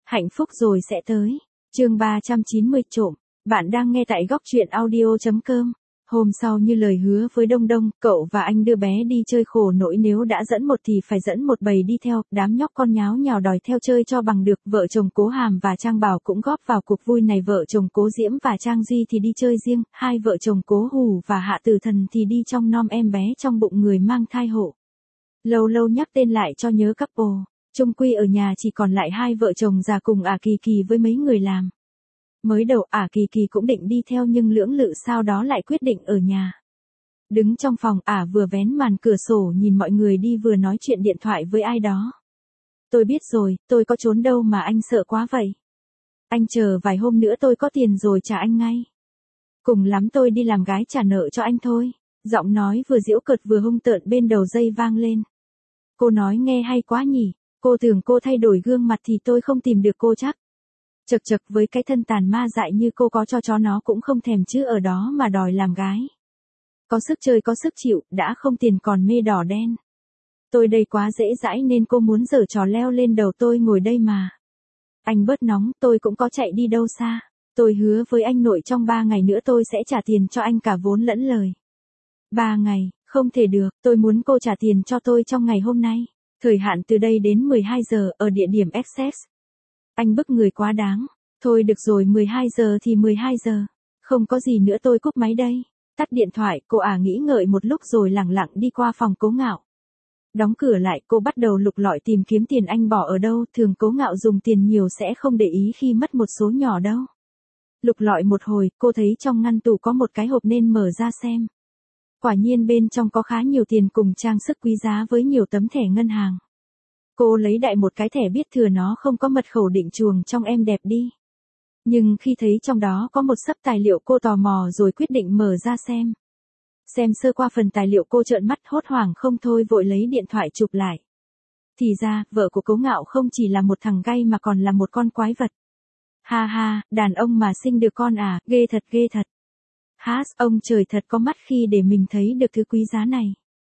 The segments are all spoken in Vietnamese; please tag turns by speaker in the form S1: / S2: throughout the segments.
S1: Hạnh phúc rồi sẽ tới. Chương 390 trộm. Bạn đang nghe tại góc truyện audio.com. Hôm sau như lời hứa với Đông Đông, cậu và anh đưa bé đi chơi, khổ nỗi nếu đã dẫn một thì phải dẫn một bầy đi theo, đám nhóc con nháo nhào đòi theo chơi cho bằng được. Vợ chồng Cố Hàm và Trang Bảo cũng góp vào cuộc vui này, vợ chồng Cố Diễm và Trang Duy thì đi chơi riêng, hai vợ chồng Cố Hù và Hạ Tử Thần thì đi trong nom em bé trong bụng người mang thai hộ. Lâu lâu nhắc tên lại cho nhớ couple, chung quy ở nhà chỉ còn lại hai vợ chồng già cùng Kỳ Kỳ với mấy người làm. Mới đầu Kỳ Kỳ cũng định đi theo nhưng lưỡng lự sau đó lại quyết định ở nhà. Đứng trong phòng vừa vén màn cửa sổ nhìn mọi người đi vừa nói chuyện điện thoại với ai đó. Tôi biết rồi, tôi có trốn đâu mà anh sợ quá vậy. Anh chờ vài hôm nữa tôi có tiền rồi trả anh ngay. Cùng lắm tôi đi làm gái trả nợ cho anh thôi. Giọng nói vừa giễu cợt vừa hung tợn bên đầu dây vang lên. Cô nói nghe hay quá nhỉ, cô tưởng cô thay đổi gương mặt thì tôi không tìm được cô chắc. Chật chật, với cái thân tàn ma dại như cô có cho chó nó cũng không thèm chứ ở đó mà đòi làm gái. Có sức chơi có sức chịu, đã không tiền còn mê đỏ đen. Tôi đây quá dễ dãi nên cô muốn giở trò leo lên đầu tôi ngồi đây mà. Anh bớt nóng, tôi cũng có chạy đi đâu xa. Tôi hứa với anh nội trong 3 ngày nữa tôi sẽ trả tiền cho anh cả vốn lẫn lời. 3 ngày, không thể được, tôi muốn cô trả tiền cho tôi trong ngày hôm nay. Thời hạn từ đây đến 12 giờ ở địa điểm XX. Anh bức người quá đáng. Thôi được rồi, 12 giờ thì 12 giờ. Không có gì nữa, tôi cúp máy đây. Tắt điện thoại, cô nghĩ ngợi một lúc rồi lẳng lặng đi qua phòng Cố Ngạo. Đóng cửa lại, cô bắt đầu lục lọi tìm kiếm tiền anh bỏ ở đâu. Thường Cố Ngạo dùng tiền nhiều sẽ không để ý khi mất một số nhỏ đâu. Lục lọi một hồi, cô thấy trong ngăn tủ có một cái hộp nên mở ra xem. Quả nhiên bên trong có khá nhiều tiền cùng trang sức quý giá với nhiều tấm thẻ ngân hàng. Cô lấy đại một cái thẻ biết thừa nó không có mật khẩu định chuồng trong em đẹp đi. Nhưng khi thấy trong đó có một xấp tài liệu cô tò mò rồi quyết định mở ra xem. Xem sơ qua phần tài liệu cô trợn mắt hốt hoảng không thôi vội lấy điện thoại chụp lại. Thì ra, vợ của Cố Ngạo không chỉ là một thằng gay mà còn là một con quái vật. Ha ha, đàn ông mà sinh được con ghê thật ghê thật. Ông trời thật có mắt khi để mình thấy được thứ quý giá này.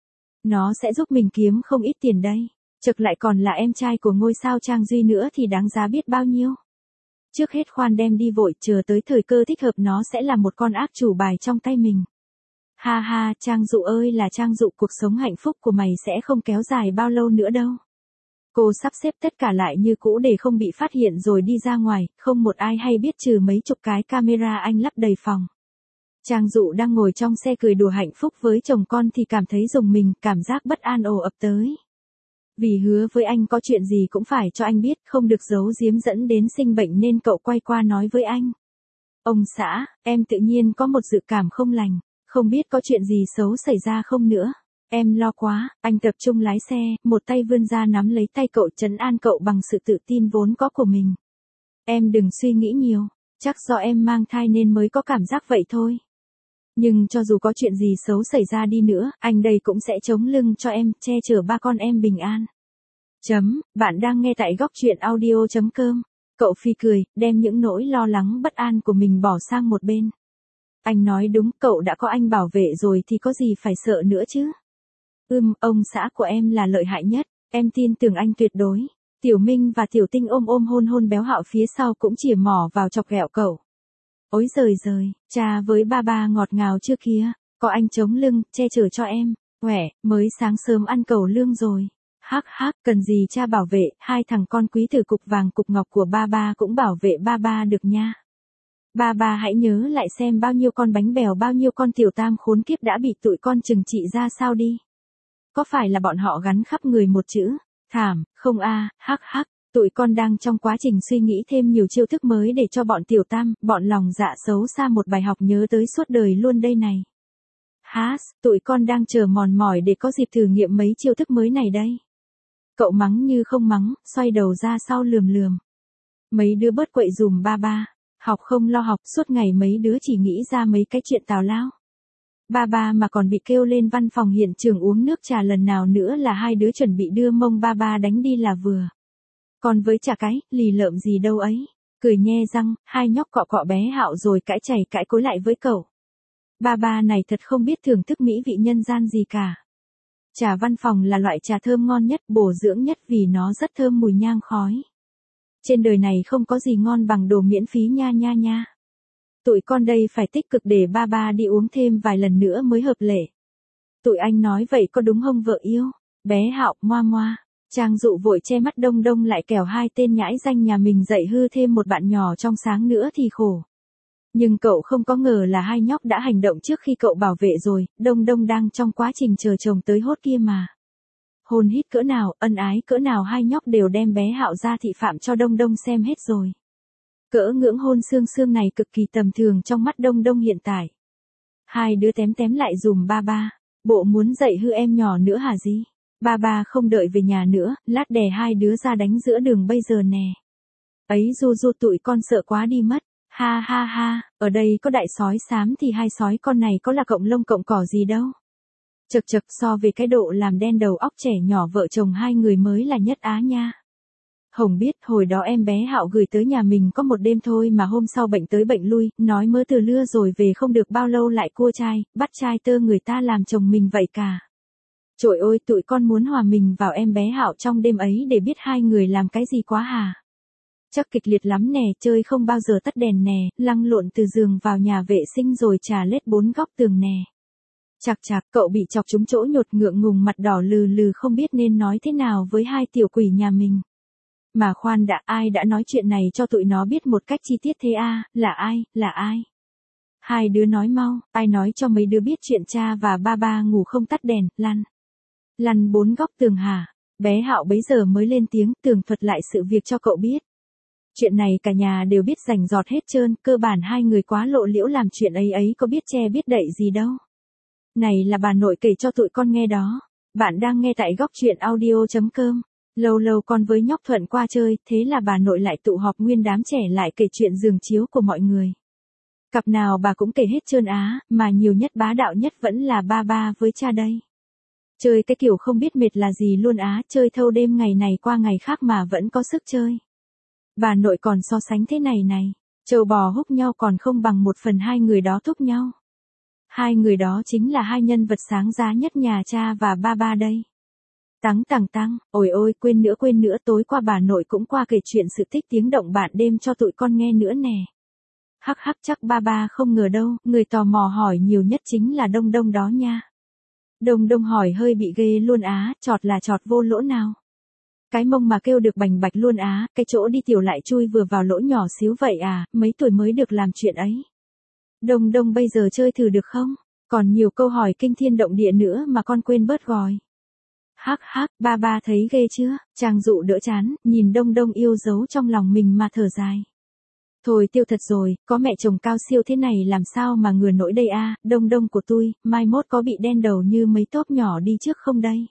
S1: Nó sẽ giúp mình kiếm không ít tiền đây. Trực lại còn là em trai của ngôi sao Trang Duy nữa thì đáng giá biết bao nhiêu. Trước hết khoan đem đi vội, chờ tới thời cơ thích hợp nó sẽ là một con ác chủ bài trong tay mình. Ha ha, Trang Dụ ơi là Trang Dụ, cuộc sống hạnh phúc của mày sẽ không kéo dài bao lâu nữa đâu. Cô sắp xếp tất cả lại như cũ để không bị phát hiện rồi đi ra ngoài, không một ai hay biết trừ mấy chục cái camera anh lắp đầy phòng. Trang Dụ đang ngồi trong xe cười đùa hạnh phúc với chồng con thì cảm thấy rùng mình, cảm giác bất an ồ ập tới. Vì hứa với anh có chuyện gì cũng phải cho anh biết, không được giấu giếm dẫn đến sinh bệnh nên cậu quay qua nói với anh. Ông xã, em tự nhiên có một dự cảm không lành, không biết có chuyện gì xấu xảy ra không nữa. Em lo quá, anh tập trung lái xe, một tay vươn ra nắm lấy tay cậu trấn an cậu bằng sự tự tin vốn có của mình. Em đừng suy nghĩ nhiều, chắc do em mang thai nên mới có cảm giác vậy thôi. Nhưng cho dù có chuyện gì xấu xảy ra đi nữa, anh đây cũng sẽ chống lưng cho em, che chở ba con em bình an. Bạn đang nghe tại góc truyện audio.com. Cậu Phi cười, đem những nỗi lo lắng bất an của mình bỏ sang một bên. Anh nói đúng, cậu đã có anh bảo vệ rồi thì có gì phải sợ nữa chứ. Ông xã của em là lợi hại nhất, em tin tưởng anh tuyệt đối. Tiểu Minh và Tiểu Tinh ôm hôn Béo Hạo phía sau cũng chìa mỏ vào chọc ghẹo cậu. Ôi giời giời, cha với ba ngọt ngào chưa kia, có anh chống lưng, che chở cho em. Mới sáng sớm ăn cẩu lương rồi. Cần gì cha bảo vệ, hai thằng con quý tử cục vàng cục ngọc của ba cũng bảo vệ ba được nha. Ba hãy nhớ lại xem bao nhiêu con bánh bèo, bao nhiêu con tiểu tam khốn kiếp đã bị tụi con trừng trị ra sao đi. Có phải là bọn họ gắn khắp người một chữ, thảm, không tụi con đang trong quá trình suy nghĩ thêm nhiều chiêu thức mới để cho bọn tiểu tam, bọn lòng dạ xấu xa một bài học nhớ tới suốt đời luôn đây này. Tụi con đang chờ mòn mỏi để có dịp thử nghiệm mấy chiêu thức mới này đây. Cậu mắng như không mắng, xoay đầu ra sau lườm. Mấy đứa bớt quậy dùm ba. Học không lo học, suốt ngày mấy đứa chỉ nghĩ ra mấy cái chuyện tào lao. Ba mà còn bị kêu lên văn phòng hiện trường uống nước trà lần nào nữa là hai đứa chuẩn bị đưa mông ba đánh đi là vừa. Còn với chả cái, lì lợm gì đâu ấy. Cười nhe răng, hai nhóc cọ bé Hạo rồi cãi chảy cãi cối lại với cậu. Ba này thật không biết thưởng thức mỹ vị nhân gian gì cả. Trà văn phòng là loại trà thơm ngon nhất, bổ dưỡng nhất vì nó rất thơm mùi nhang khói. Trên đời này không có gì ngon bằng đồ miễn phí nha nha nha. Tụi con đây phải tích cực để ba ba đi uống thêm vài lần nữa mới hợp lệ. Tụi anh nói vậy có đúng không vợ yêu? Bé Hạo, moa moa. Trang Dụ vội che mắt Đông Đông lại kẻo hai tên nhãi danh nhà mình dạy hư thêm một bạn nhỏ trong sáng nữa thì khổ. Nhưng cậu không có ngờ là hai nhóc đã hành động trước khi cậu bảo vệ rồi, Đông Đông đang trong quá trình chờ chồng tới hốt kia mà. Hôn hít cỡ nào, ân ái cỡ nào hai nhóc đều đem bé Hạo ra thị phạm cho Đông Đông xem hết rồi. Cỡ ngưỡng hôn xương xương này cực kỳ tầm thường trong mắt Đông Đông hiện tại. Hai đứa tém tém lại dùm ba ba. Bộ muốn dạy hư em nhỏ nữa hả gì? Ba ba không đợi về nhà nữa, lát đè hai đứa ra đánh giữa đường bây giờ nè. Ấy du du tụi con sợ quá đi mất. Ha ha ha, ở đây có đại sói xám thì hai sói con này có là cộng lông cộng cỏ gì đâu. Chật chật so về cái độ làm đen đầu óc trẻ nhỏ vợ chồng hai người mới là nhất á nha. Hồng biết hồi đó em bé Hạo gửi tới nhà mình có một đêm thôi mà hôm sau bệnh tới bệnh lui, nói mơ từ lưa rồi về không được bao lâu lại cua trai, bắt trai tơ người ta làm chồng mình vậy cả. Trời ơi tụi con muốn hòa mình vào em bé Hạo trong đêm ấy để biết hai người làm cái gì quá hà. Chắc kịch liệt lắm nè, chơi không bao giờ tắt đèn nè, lăn lộn từ giường vào nhà vệ sinh rồi trà lết bốn góc tường nè. Chạc chạc cậu bị chọc trúng chỗ nhột ngượng ngùng mặt đỏ lừ lừ không biết nên nói thế nào với hai tiểu quỷ nhà mình. Mà khoan đã, ai đã nói chuyện này cho tụi nó biết một cách chi tiết thế à, là ai? Hai đứa nói mau, ai nói cho mấy đứa biết chuyện cha và ba ba ngủ không tắt đèn, lăn bốn góc tường hả? Bé Hạo bấy giờ mới lên tiếng tường thuật lại sự việc cho cậu biết. Chuyện này cả nhà đều biết rành rọt hết trơn, cơ bản hai người quá lộ liễu làm chuyện ấy có biết che biết đậy gì đâu. Này là bà nội kể cho tụi con nghe đó. Bạn đang nghe tại góc truyện audio.com. Lâu lâu con với nhóc Thuận qua chơi, thế là bà nội lại tụ họp nguyên đám trẻ lại kể chuyện giường chiếu của mọi người. Cặp nào bà cũng kể hết trơn á, mà nhiều nhất bá đạo nhất vẫn là ba ba với cha đây. Chơi cái kiểu không biết mệt là gì luôn á, chơi thâu đêm ngày này qua ngày khác mà vẫn có sức chơi. Bà nội còn so sánh thế này, trâu bò húc nhau còn không bằng 1/2 người đó thúc nhau. Hai người đó chính là hai nhân vật sáng giá nhất nhà cha và ba ba đây. Tăng, ôi ôi quên nữa tối qua bà nội cũng qua kể chuyện sự tích tiếng động bạn đêm cho tụi con nghe nữa nè. Hắc chắc ba ba không ngờ đâu, người tò mò hỏi nhiều nhất chính là Đông Đông đó nha. Đông hỏi hơi bị ghê luôn á, chọt là chọt vô lỗ nào. Cái mông mà kêu được bành bạch luôn á, cái chỗ đi tiểu lại chui vừa vào lỗ nhỏ xíu vậy à, mấy tuổi mới được làm chuyện ấy. Đông bây giờ chơi thử được không? Còn nhiều câu hỏi kinh thiên động địa nữa mà con quên bớt gọi. Hắc, ba thấy ghê chưa? Trang Dụ đỡ chán, nhìn Đông yêu dấu trong lòng mình mà thở dài. Thôi tiêu thật rồi, có mẹ chồng cao siêu thế này làm sao mà ngừa nổi đây a, Đông của tôi, mai mốt có bị đen đầu như mấy tốp nhỏ đi trước không đây?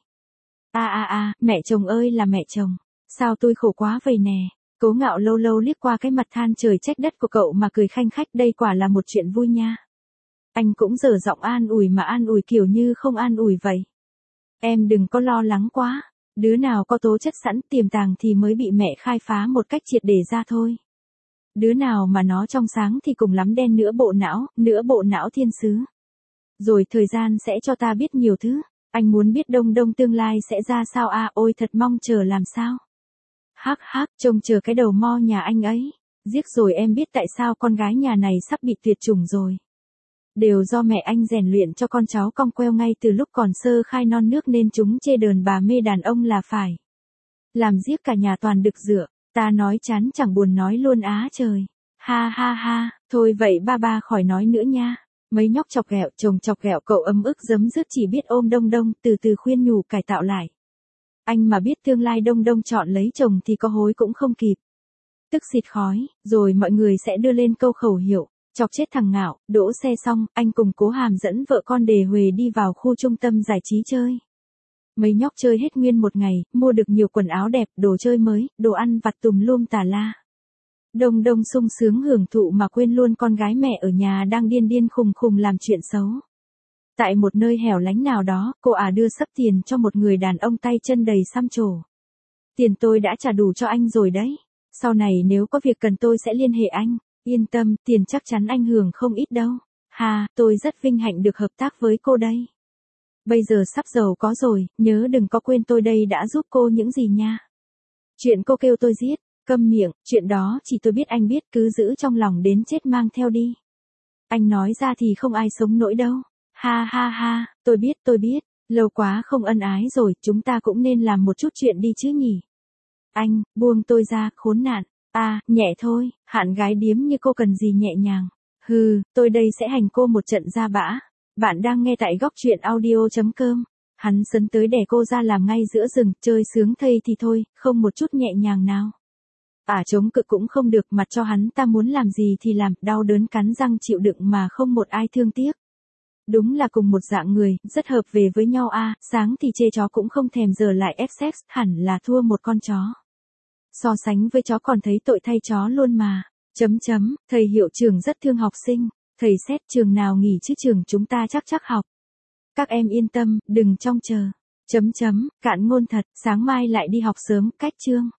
S1: Mẹ chồng ơi là mẹ chồng, sao tôi khổ quá vậy nè. Cố Ngạo lâu lâu liếc qua cái mặt than trời trách đất của cậu mà cười khanh khách, đây quả là một chuyện vui nha. Anh cũng dở giọng an ủi mà an ủi kiểu như không an ủi vậy. Em đừng có lo lắng quá, đứa nào có tố chất sẵn tiềm tàng thì mới bị mẹ khai phá một cách triệt để ra thôi. Đứa nào mà nó trong sáng thì cùng lắm đen nửa bộ não thiên sứ. Rồi thời gian sẽ cho ta biết nhiều thứ, anh muốn biết Đông tương lai sẽ ra sao à, ôi thật mong chờ làm sao. Hắc, trông chờ cái đầu mo nhà anh ấy. Giếc rồi em biết tại sao con gái nhà này sắp bị tuyệt chủng rồi. Đều do mẹ anh rèn luyện cho con cháu cong queo ngay từ lúc còn sơ khai non nước nên chúng chê đờn bà mê đàn ông là phải. Làm giếc cả nhà toàn đực dựa, ta nói chán chẳng buồn nói luôn á trời. Ha, thôi vậy ba khỏi nói nữa nha. Mấy nhóc chọc ghẹo chồng chọc ghẹo cậu ấm ức giấm dứt chỉ biết ôm Đông, từ từ khuyên nhủ cải tạo lại. Anh mà biết tương lai Đông chọn lấy chồng thì có hối cũng không kịp. Tức xịt khói, rồi mọi người sẽ đưa lên câu khẩu hiệu, chọc chết thằng Ngạo, đỗ xe xong, anh cùng Cố Hàm dẫn vợ con Đề Huề đi vào khu trung tâm giải trí chơi. Mấy nhóc chơi hết nguyên một ngày, mua được nhiều quần áo đẹp, đồ chơi mới, đồ ăn vặt tùm lum tà la. Đông sung sướng hưởng thụ mà quên luôn con gái mẹ ở nhà đang điên khùng làm chuyện xấu. Tại một nơi hẻo lánh nào đó, cô đưa sấp tiền cho một người đàn ông tay chân đầy xăm trổ. Tiền tôi đã trả đủ cho anh rồi đấy. Sau này nếu có việc cần tôi sẽ liên hệ anh. Yên tâm, tiền chắc chắn anh hưởng không ít đâu. Tôi rất vinh hạnh được hợp tác với cô đây. Bây giờ sắp giàu có rồi, nhớ đừng có quên tôi đây đã giúp cô những gì nha. Chuyện cô kêu tôi giết, Câm miệng, chuyện đó chỉ tôi biết anh biết, cứ giữ trong lòng đến chết mang theo đi. Anh nói ra thì không ai sống nổi đâu. Ha ha ha, tôi biết, lâu quá không ân ái rồi, chúng ta cũng nên làm một chút chuyện đi chứ nhỉ. Anh, buông tôi ra, khốn nạn. À, nhẹ thôi, hạn gái điếm như cô cần gì nhẹ nhàng. Hừ, tôi đây sẽ hành cô một trận ra bã. Bạn đang nghe tại góc truyện audio.com. Hắn sấn tới đè cô ra làm ngay giữa rừng, chơi sướng thây thì thôi, không một chút nhẹ nhàng nào. Chống cự cũng không được, mặt cho hắn ta muốn làm gì thì làm, đau đớn cắn răng chịu đựng mà không một ai thương tiếc. Đúng là cùng một dạng người, rất hợp về với nhau a. Sáng thì chê chó cũng không thèm, giờ lại ép sex, hẳn là thua một con chó. So sánh với chó còn thấy tội thay chó luôn mà. Thầy hiệu trưởng rất thương học sinh. Thầy xét trường nào nghỉ chứ trường chúng ta chắc học. Các em yên tâm, đừng trông chờ. Cạn ngôn thật, sáng mai lại đi học sớm, cách chương.